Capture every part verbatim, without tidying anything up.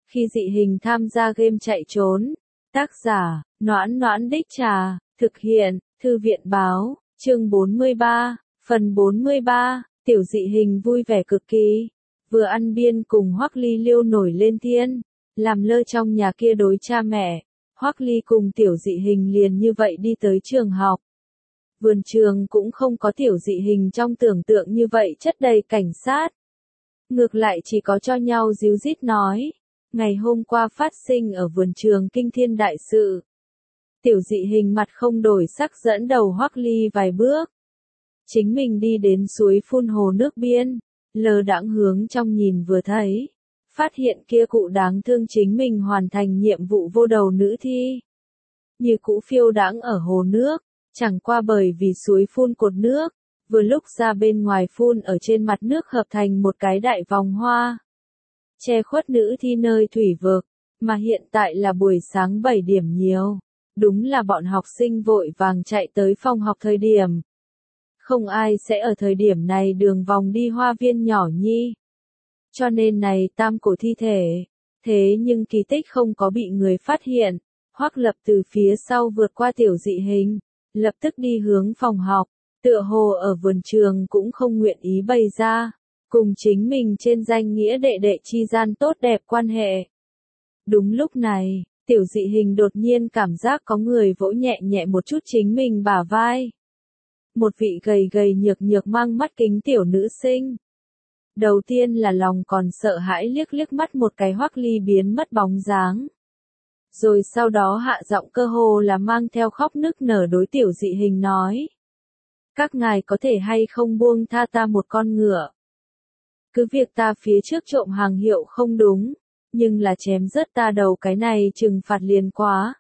Khi dị hình tham gia game chạy trốn. Tác giả, Noãn Noãn Đích Trà, thực hiện, Thư viện báo, chương bốn mươi ba, phần bốn mươi ba, tiểu dị hình vui vẻ cực kỳ. Vừa ăn biên cùng Hoắc Ly liêu nổi lên thiên, làm lơ trong nhà kia đối cha mẹ, Hoắc Ly cùng tiểu dị hình liền như vậy đi tới trường học. Vườn trường cũng không có tiểu dị hình trong tưởng tượng như vậy chất đầy cảnh sát. Ngược lại chỉ có cho nhau díu dít nói. Ngày hôm qua phát sinh ở vườn trường kinh thiên đại sự. Tiểu dị hình mặt không đổi sắc dẫn đầu Hoắc Ly vài bước. Chính mình đi đến suối phun hồ nước biên, lơ đãng hướng trong nhìn vừa thấy. Phát hiện kia cụ đáng thương chính mình hoàn thành nhiệm vụ vô đầu nữ thi. Như cũ phiêu đãng ở hồ nước, chẳng qua bởi vì suối phun cột nước, vừa lúc ra bên ngoài phun ở trên mặt nước hợp thành một cái đại vòng hoa. Che khuất nữ thi nơi thủy vực, mà hiện tại là buổi sáng bảy điểm nhiều. Đúng là bọn học sinh vội vàng chạy tới phòng học thời điểm. Không ai sẽ ở thời điểm này đường vòng đi hoa viên nhỏ nhi. Cho nên này tam cổ thi thể. Thế nhưng kỳ tích không có bị người phát hiện. Hoắc Lập từ phía sau vượt qua tiểu dị hình, lập tức đi hướng phòng học. Tựa hồ ở vườn trường cũng không nguyện ý bày ra. Cùng chính mình trên danh nghĩa đệ đệ chi gian tốt đẹp quan hệ. Đúng lúc này, tiểu dị hình đột nhiên cảm giác có người vỗ nhẹ nhẹ một chút chính mình bả vai. Một vị gầy gầy nhược nhược mang mắt kính tiểu nữ sinh. Đầu tiên là lòng còn sợ hãi liếc liếc mắt một cái Hoắc Ly biến mất bóng dáng. Rồi sau đó hạ giọng cơ hồ là mang theo khóc nức nở đối tiểu dị hình nói. Các ngài có thể hay không buông tha ta một con ngựa. Cứ việc ta phía trước trộm hàng hiệu không đúng, nhưng là chém rớt ta đầu cái này trừng phạt liền quá.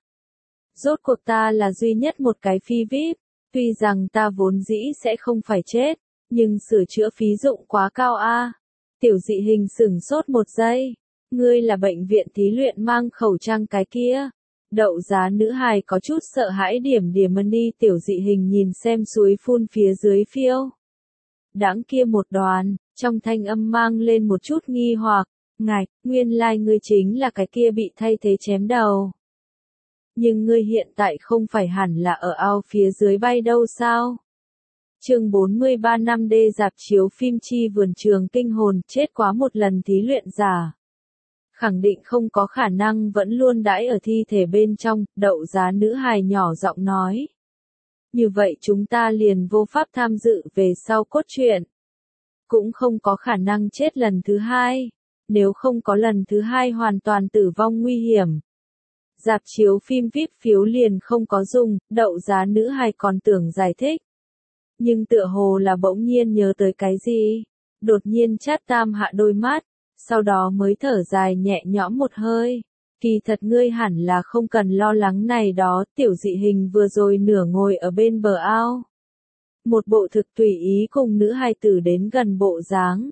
Rốt cuộc ta là duy nhất một cái phi vi ai pi, tuy rằng ta vốn dĩ sẽ không phải chết, nhưng sửa chữa phí dụng quá cao a. Tiểu dị hình sửng sốt một giây, ngươi là bệnh viện thí luyện mang khẩu trang cái kia. Đậu giá nữ hài có chút sợ hãi điểm điểm mân đi tiểu dị hình nhìn xem suối phun phía dưới phiêu. Đãng kia một đoàn, trong thanh âm mang lên một chút nghi hoặc, ngạch, nguyên lai like ngươi chính là cái kia bị thay thế chém đầu. Nhưng ngươi hiện tại không phải hẳn là ở ao phía dưới bay đâu sao? Chương bốn mươi ba năm D dạp chiếu phim chi vườn trường kinh hồn chết quá một lần thí luyện giả. Khẳng định không có khả năng vẫn luôn đãi ở thi thể bên trong, đậu giá nữ hài nhỏ giọng nói. Như vậy chúng ta liền vô pháp tham dự về sau cốt truyện. Cũng không có khả năng chết lần thứ hai. Nếu không có lần thứ hai hoàn toàn tử vong nguy hiểm. Dạp chiếu phim vi ai pi phiếu liền không có dùng, đậu giá nữ hài còn tưởng giải thích. Nhưng tựa hồ là bỗng nhiên nhớ tới cái gì. Đột nhiên chát tam hạ đôi mắt, sau đó mới thở dài nhẹ nhõm một hơi. Kỳ thật ngươi hẳn là không cần lo lắng này đó, tiểu dị hình vừa rồi nửa ngồi ở bên bờ ao. Một bộ thực tùy ý cùng nữ hài tử đến gần bộ dáng.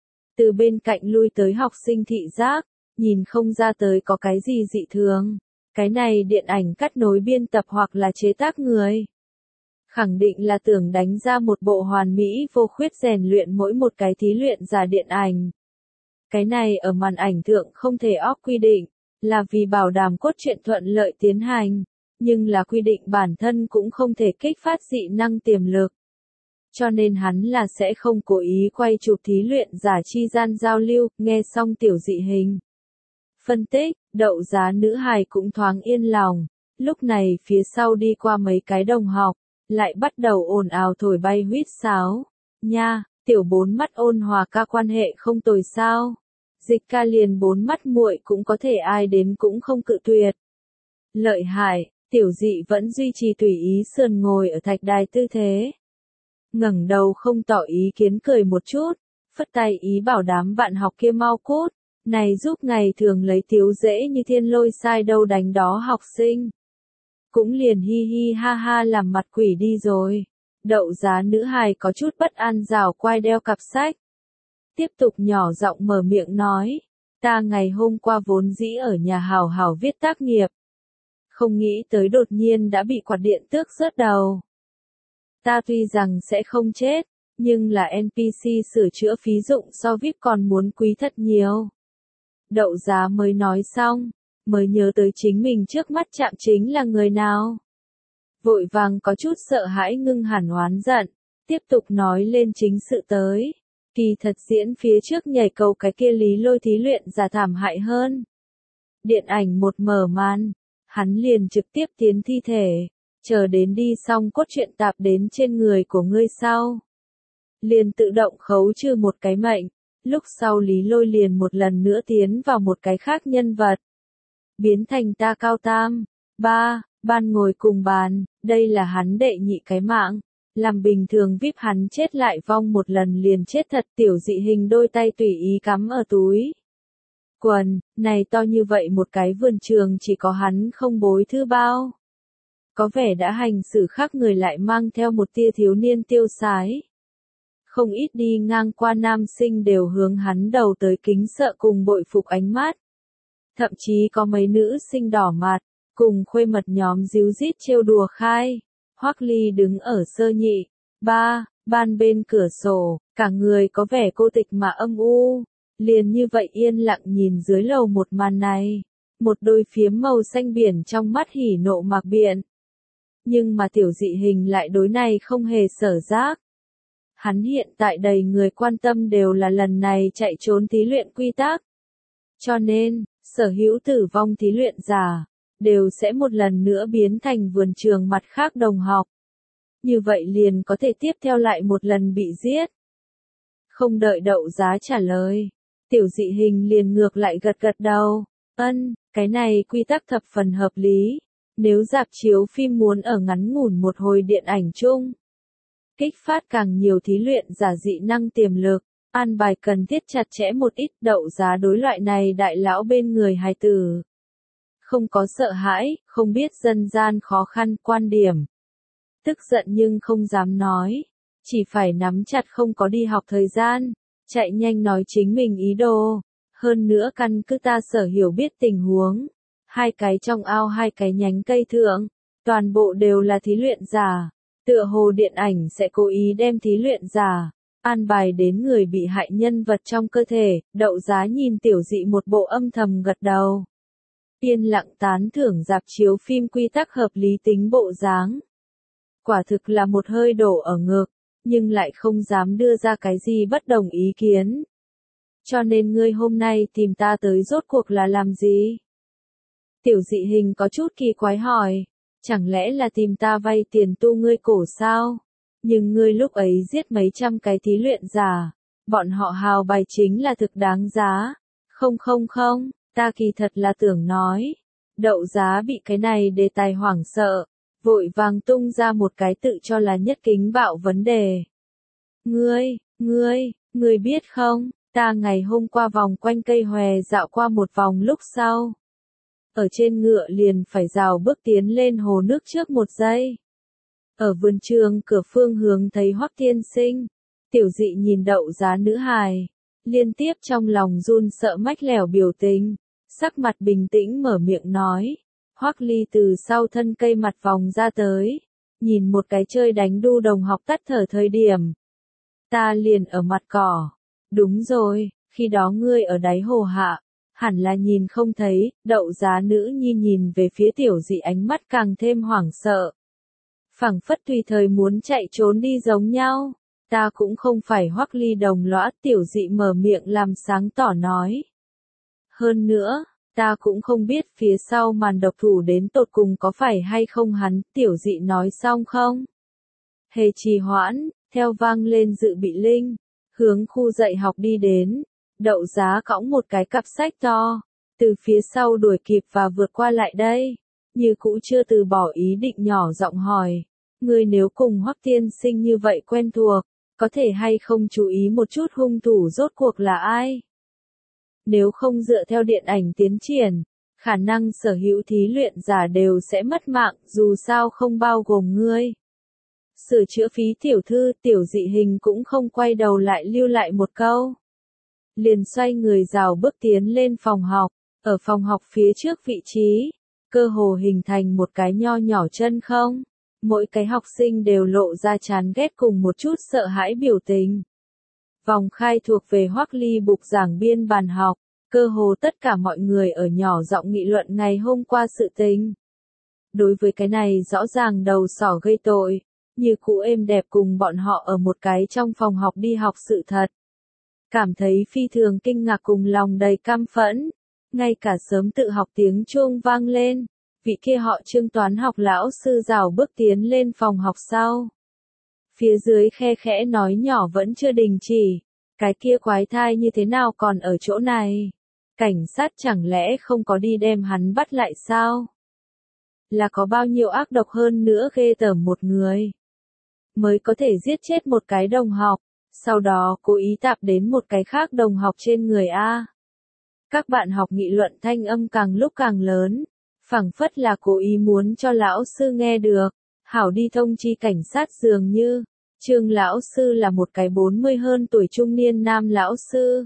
Từ bên cạnh lui tới học sinh thị giác, nhìn không ra tới có cái gì dị thường. Cái này điện ảnh cắt nối biên tập hoặc là chế tác người. Khẳng định là tưởng đánh ra một bộ hoàn mỹ vô khuyết rèn luyện mỗi một cái thí luyện giả điện ảnh. Cái này ở màn ảnh thượng không thể óc quy định, là vì bảo đảm cốt truyện thuận lợi tiến hành, nhưng là quy định bản thân cũng không thể kích phát dị năng tiềm lực. Cho nên hắn là sẽ không cố ý quay chụp thí luyện giả chi gian giao lưu, nghe xong tiểu dị hình. Phân tích, đậu giá nữ hài cũng thoáng yên lòng, lúc này phía sau đi qua mấy cái đồng học, lại bắt đầu ồn ào thổi bay huýt sáo. Nha, tiểu bốn mắt ôn hòa ca quan hệ không tồi sao. Dịch ca liền bốn mắt muội cũng có thể ai đến cũng không cự tuyệt. Lợi hại, tiểu dị vẫn duy trì tùy ý sườn ngồi ở thạch đài tư thế. Ngẩng đầu không tỏ ý kiến cười một chút, phất tay ý bảo đám bạn học kia mau cút, này giúp ngày thường lấy thiếu dễ như thiên lôi sai đâu đánh đó học sinh. Cũng liền hi hi ha ha làm mặt quỷ đi rồi. Đậu giá nữ hài có chút bất an rảo quai đeo cặp sách. Tiếp tục nhỏ giọng mở miệng nói, ta ngày hôm qua vốn dĩ ở nhà hào hào viết tác nghiệp. Không nghĩ tới đột nhiên đã bị quạt điện tước rớt đầu. Ta tuy rằng sẽ không chết, nhưng là en pê xê sửa chữa phí dụng so vi ai pi còn muốn quý thật nhiều. Đậu Giá mới nói xong, mới nhớ tới chính mình trước mắt chạm chính là người nào. Vội vàng có chút sợ hãi ngưng hẳn oán giận, tiếp tục nói lên chính sự tới. Kỳ thật diễn phía trước nhảy cầu cái kia Lý Lôi thí luyện giả thảm hại hơn. Điện ảnh một mở màn, hắn liền trực tiếp tiến thi thể, chờ đến đi xong cốt truyện tạp đến trên người của ngươi sau. Liền tự động khấu trừ một cái mệnh, lúc sau Lý Lôi liền một lần nữa tiến vào một cái khác nhân vật. Biến thành ta cao tam, ba, ban ngồi cùng bàn, đây là hắn đệ nhị cái mạng. Làm bình thường víp hắn chết lại vong một lần liền chết thật, tiểu dị hình đôi tay tùy ý cắm ở túi quần, này to như vậy một cái vườn trường chỉ có hắn không bối thư bao. Có vẻ đã hành xử khác người lại mang theo một tia thiếu niên tiêu sái. Không ít đi ngang qua nam sinh đều hướng hắn đầu tới kính sợ cùng bội phục ánh mắt. Thậm chí có mấy nữ sinh đỏ mặt, cùng khuê mật nhóm díu dít trêu đùa khai. Hoắc Ly đứng ở sơ nhị, ba, ban bên cửa sổ, cả người có vẻ cô tịch mà âm u, liền như vậy yên lặng nhìn dưới lầu một màn này, một đôi phiếm màu xanh biển trong mắt hỉ nộ mạc biện. Nhưng mà tiểu dị hình lại đối này không hề sở giác. Hắn hiện tại đầy người quan tâm đều là lần này chạy trốn thí luyện quy tắc. Cho nên, sở hữu tử vong thí luyện giả, đều sẽ một lần nữa biến thành vườn trường mặt khác đồng học. Như vậy liền có thể tiếp theo lại một lần bị giết. Không đợi Đậu Giá trả lời, tiểu dị hình liền ngược lại gật gật đầu. Ân, cái này quy tắc thập phần hợp lý. Nếu rạp chiếu phim muốn ở ngắn ngủn một hồi điện ảnh chung, kích phát càng nhiều thí luyện giả dị năng tiềm lực, an bài cần thiết chặt chẽ một ít. Đậu Giá đối loại này đại lão bên người hài tử. Không có sợ hãi, không biết dân gian khó khăn quan điểm. Tức giận nhưng không dám nói, chỉ phải nắm chặt không có đi học thời gian, chạy nhanh nói chính mình ý đồ. Hơn nữa căn cứ ta sở hiểu biết tình huống, hai cái trong ao hai cái nhánh cây thượng, toàn bộ đều là thí luyện giả. Tựa hồ điện ảnh sẽ cố ý đem thí luyện giả an bài đến người bị hại nhân vật trong cơ thể. Đậu Giá nhìn tiểu dị một bộ âm thầm gật đầu. Yên lặng tán thưởng rạp chiếu phim quy tắc hợp lý tính bộ dáng. Quả thực là một hơi đổ ở ngực, nhưng lại không dám đưa ra cái gì bất đồng ý kiến. Cho nên ngươi hôm nay tìm ta tới rốt cuộc là làm gì? Tiểu dị hình có chút kỳ quái hỏi, chẳng lẽ là tìm ta vay tiền tu ngươi cổ sao? Nhưng ngươi lúc ấy giết mấy trăm cái thí luyện giả, bọn họ hào bài chính là thực đáng giá. Không không không. Ta kỳ thật là tưởng nói. Đậu Giá bị cái này đề tài hoảng sợ, vội vàng tung ra một cái tự cho là nhất kính bạo vấn đề. Ngươi, ngươi, ngươi biết không, ta ngày hôm qua vòng quanh cây hòe dạo qua một vòng lúc sau. Ở trên ngựa liền phải rào bước tiến lên hồ nước trước một giây. Ở vườn trường cửa phương hướng thấy Hoắc Thiên Sinh, tiểu dị nhìn Đậu Giá nữ hài, liên tiếp trong lòng run sợ mách lẻo biểu tình. Sắc mặt bình tĩnh mở miệng nói, Hoắc Ly từ sau thân cây mặt vòng ra tới, nhìn một cái chơi đánh đu đồng học tắt thở thời điểm. Ta liền ở mặt cỏ. Đúng rồi, khi đó ngươi ở đáy hồ hạ, hẳn là nhìn không thấy. Đậu Giá nữ nhi nhìn về phía tiểu dị ánh mắt càng thêm hoảng sợ. Phảng phất tùy thời muốn chạy trốn đi giống nhau. Ta cũng không phải Hoắc Ly đồng lõa. Tiểu dị mở miệng làm sáng tỏ nói. Hơn nữa, ta cũng không biết phía sau màn độc thủ đến tột cùng có phải hay không hắn. Tiểu dị nói xong không? Hề trì hoãn, theo vang lên dự bị linh, hướng khu dạy học đi đến. Đậu Giá cõng một cái cặp sách to, từ phía sau đuổi kịp và vượt qua lại đây. Như cũ chưa từ bỏ ý định nhỏ giọng hỏi, ngươi nếu cùng Hoắc Tiên Sinh như vậy quen thuộc, có thể hay không chú ý một chút hung thủ rốt cuộc là ai? Nếu không dựa theo điện ảnh tiến triển, khả năng sở hữu thí luyện giả đều sẽ mất mạng, dù sao không bao gồm ngươi. Sửa chữa phí tiểu thư, tiểu dị hình cũng không quay đầu lại lưu lại một câu. Liền xoay người rào bước tiến lên phòng học, ở phòng học phía trước vị trí, cơ hồ hình thành một cái nho nhỏ chân không. Mỗi cái học sinh đều lộ ra chán ghét cùng một chút sợ hãi biểu tình. Vòng khai thuộc về Hoắc Ly bục giảng biên bàn học, Cơ hồ tất cả mọi người ở nhỏ giọng nghị luận ngày hôm qua sự tình. Đối với cái này rõ ràng đầu sỏ gây tội, như cũ êm đẹp cùng bọn họ ở một cái trong phòng học đi học sự thật. Cảm thấy phi thường kinh ngạc cùng lòng đầy căm phẫn, ngay cả sớm tự học tiếng chuông vang lên, vị kia họ Trương toán học lão sư rảo bước tiến lên phòng học sau. Phía dưới khe khẽ nói nhỏ vẫn chưa đình chỉ, cái kia quái thai như thế nào còn ở chỗ này? Cảnh sát chẳng lẽ không có đi đem hắn bắt lại sao? Là có bao nhiêu ác độc hơn nữa ghê tởm một người, mới có thể giết chết một cái đồng học, sau đó cố ý tạp đến một cái khác đồng học trên người A. Các bạn học nghị luận thanh âm càng lúc càng lớn, phảng phất là cố ý muốn cho lão sư nghe được, hảo đi thông chi cảnh sát dường như. Trương lão sư là một cái bốn mươi hơn tuổi trung niên nam lão sư.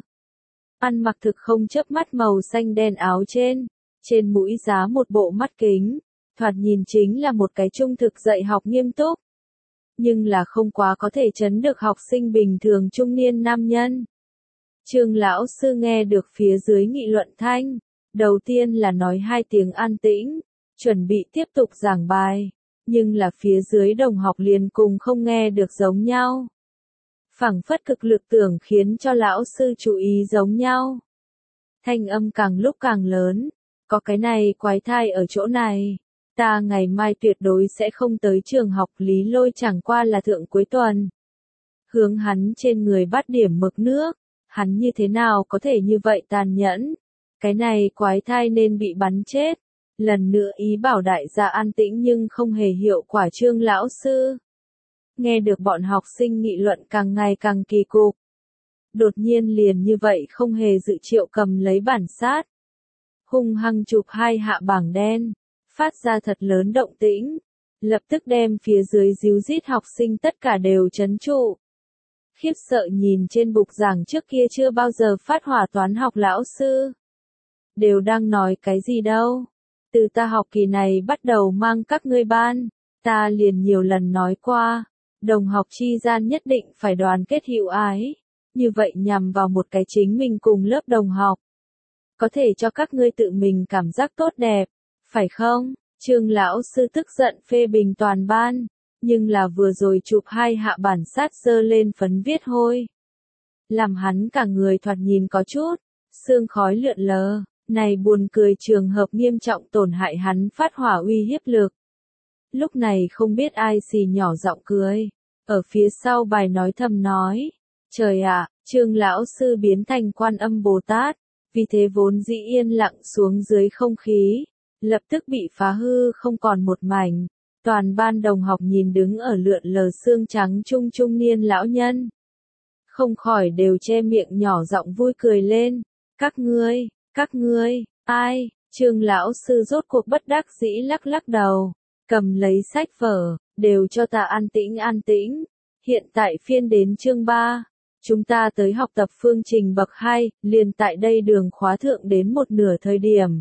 Ăn mặc thực không chớp mắt màu xanh đen áo trên, trên mũi giá một bộ mắt kính, thoạt nhìn chính là một cái trung thực dạy học nghiêm túc. Nhưng là không quá có thể chấn được học sinh bình thường trung niên nam nhân. Trương lão sư nghe được phía dưới nghị luận thanh, đầu tiên là nói hai tiếng an tĩnh, chuẩn bị tiếp tục giảng bài, nhưng là phía dưới đồng học liền cùng không nghe được giống nhau. Phảng phất cực lực tưởng khiến cho lão sư chú ý giống nhau. Thanh âm càng lúc càng lớn, có cái này quái thai ở chỗ này. Ta ngày mai tuyệt đối sẽ không tới trường học, Lý Lôi chẳng qua là thượng cuối tuần. Hướng hắn trên người bắt điểm mực nước, hắn như thế nào có thể như vậy tàn nhẫn. Cái này quái thai nên bị bắn chết. Lần nữa ý bảo đại gia an tĩnh nhưng không hề hiệu quả. Trương lão sư nghe được bọn học sinh nghị luận càng ngày càng kỳ cục. Đột nhiên liền như vậy không hề dự triệu cầm lấy bản sát. Hung hăng chụp hai hạ bảng đen, phát ra thật lớn động tĩnh, lập tức đem phía dưới díu dít học sinh tất cả đều chấn trụ. Khiếp sợ nhìn trên bục giảng trước kia chưa bao giờ phát hỏa toán học lão sư. Đều đang nói cái gì đâu. Từ ta học kỳ này bắt đầu mang các ngươi ban, ta liền nhiều lần nói qua, đồng học chi gian nhất định phải đoàn kết hữu ái, như vậy nhằm vào một cái chính mình cùng lớp đồng học. Có thể cho các ngươi tự mình cảm giác tốt đẹp, phải không? Trương lão sư tức giận phê bình toàn ban, nhưng là vừa rồi chụp hai hạ bản sát dơ lên phấn viết hôi. Làm hắn cả người thoạt nhìn có chút, sương khói lượn lờ. Này buồn cười trường hợp nghiêm trọng tổn hại hắn phát hỏa uy hiếp lực. Lúc này không biết ai xì nhỏ giọng cười. Ở phía sau bài nói thầm nói. Trời ạ, Trương lão sư biến thành Quan Âm Bồ Tát. Vì thế vốn dĩ yên lặng xuống dưới không khí. Lập tức bị phá hư không còn một mảnh. Toàn ban đồng học nhìn đứng ở lượn lờ xương trắng trung trung niên lão nhân. Không khỏi đều che miệng nhỏ giọng vui cười lên. Các ngươi. Các ngươi, ai? Trương lão sư rốt cuộc bất đắc dĩ lắc lắc đầu, cầm lấy sách vở, đều cho ta an tĩnh an tĩnh. Hiện tại phiên đến chương ba, chúng ta tới học tập phương trình bậc hai, liền tại đây đường khóa thượng đến một nửa thời điểm.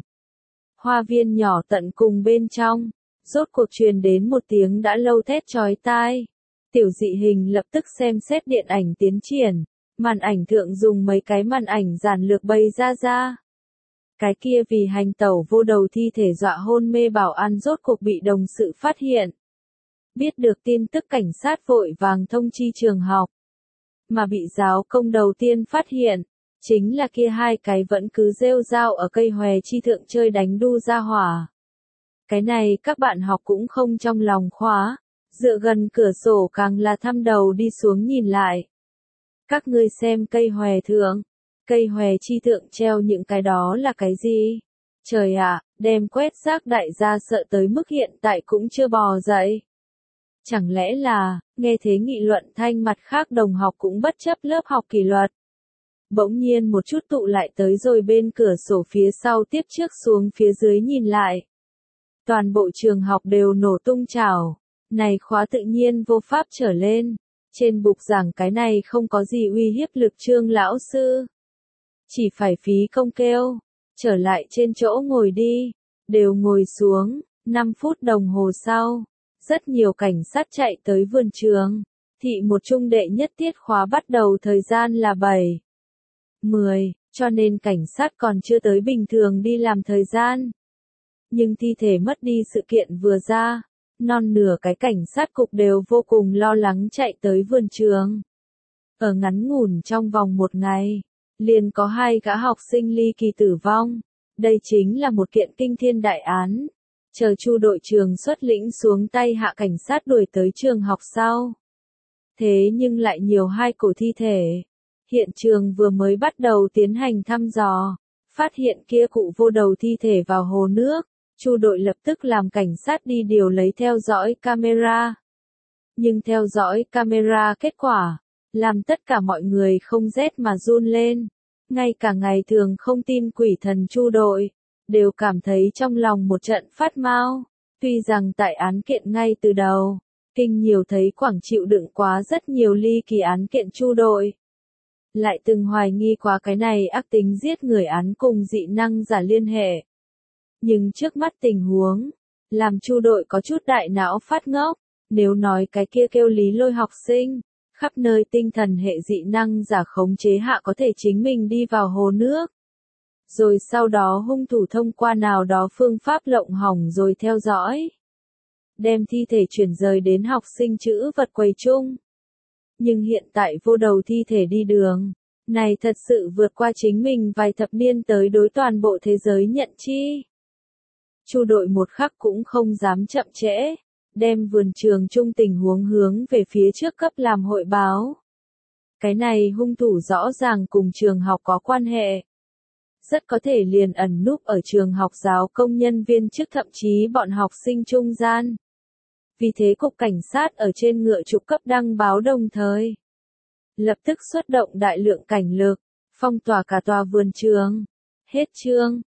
Hoa viên nhỏ tận cùng bên trong, rốt cuộc truyền đến một tiếng đã lâu thét chói tai. Tiểu dị hình lập tức xem xét điện ảnh tiến triển, màn ảnh thượng dùng mấy cái màn ảnh giản lược bày ra ra. Cái kia vì hành tẩu vô đầu thi thể dọa hôn mê bảo an rốt cuộc bị đồng sự phát hiện. Biết được tin tức cảnh sát vội vàng thông chi trường học. Mà bị giáo công đầu tiên phát hiện, chính là kia hai cái vẫn cứ rêu rao ở cây hòe chi thượng chơi đánh đu ra hỏa. Cái này các bạn học cũng không trong lòng khóa, dựa gần cửa sổ càng là thăm đầu đi xuống nhìn lại. Các ngươi xem cây hòe thượng. Cây hòe chi thượng treo những cái đó là cái gì? Trời ạ, đem quét rác đại gia sợ tới mức hiện tại cũng chưa bò dậy. Chẳng lẽ là, nghe thế nghị luận thanh mặt khác đồng học cũng bất chấp lớp học kỷ luật. Bỗng nhiên một chút tụ lại tới rồi bên cửa sổ phía sau tiếp trước xuống phía dưới nhìn lại. Toàn bộ trường học đều nổ tung trào. Này khóa tự nhiên vô pháp trở lên. Trên bục giảng cái này không có gì uy hiếp lực Trương lão sư. Chỉ phải phí công kêu, trở lại trên chỗ ngồi đi, đều ngồi xuống, năm phút đồng hồ sau, rất nhiều cảnh sát chạy tới vườn trường, thị một trung đệ nhất tiết khóa bắt đầu thời gian là bảy, mười, cho nên cảnh sát còn chưa tới bình thường đi làm thời gian. Nhưng thi thể mất đi sự kiện vừa ra, non nửa cái cảnh sát cục đều vô cùng lo lắng chạy tới vườn trường. Ở ngắn ngủn trong vòng một ngày, liền có hai gã học sinh ly kỳ tử vong. Đây chính là một kiện kinh thiên đại án. Chờ Chu đội trưởng xuất lĩnh xuống tay hạ cảnh sát đuổi tới trường học sau. Thế nhưng lại nhiều hai cổ thi thể. Hiện trường vừa mới bắt đầu tiến hành thăm dò, phát hiện kia cụ vô đầu thi thể vào hồ nước. Chu đội lập tức làm cảnh sát đi điều lấy theo dõi camera. Nhưng theo dõi camera kết quả, làm tất cả mọi người không rét mà run lên. Ngay cả ngày thường không tin quỷ thần Chu đội, đều cảm thấy trong lòng một trận phát mau. Tuy rằng tại án kiện ngay từ đầu, kinh nhiều thấy Quảng chịu đựng quá rất nhiều ly kỳ án kiện Chu đội. Lại từng hoài nghi quá cái này ác tính giết người án cùng dị năng giả liên hệ. Nhưng trước mắt tình huống, làm Chu đội có chút đại não phát ngốc. Nếu nói cái kia kêu Lý Lôi học sinh, khắp nơi tinh thần hệ dị năng giả khống chế hạ có thể chính mình đi vào hồ nước. Rồi sau đó hung thủ thông qua nào đó phương pháp lộng hỏng rồi theo dõi. Đem thi thể chuyển rời đến học sinh chữ vật quầy chung. Nhưng hiện tại vô đầu thi thể đi đường, này thật sự vượt qua chính mình vài thập niên tới đối toàn bộ thế giới nhận chi. Chu đội một khắc cũng không dám chậm trễ, đem vườn trường chung tình huống hướng về phía trước cấp làm hội báo. Cái này hung thủ rõ ràng cùng trường học có quan hệ. Rất có thể liền ẩn núp ở trường học giáo công nhân viên chức thậm chí bọn học sinh trung gian. Vì thế cục cảnh sát ở trên ngựa trục cấp đăng báo đồng thời. Lập tức xuất động đại lượng cảnh lực, phong tỏa cả tòa vườn trường. Hết chương.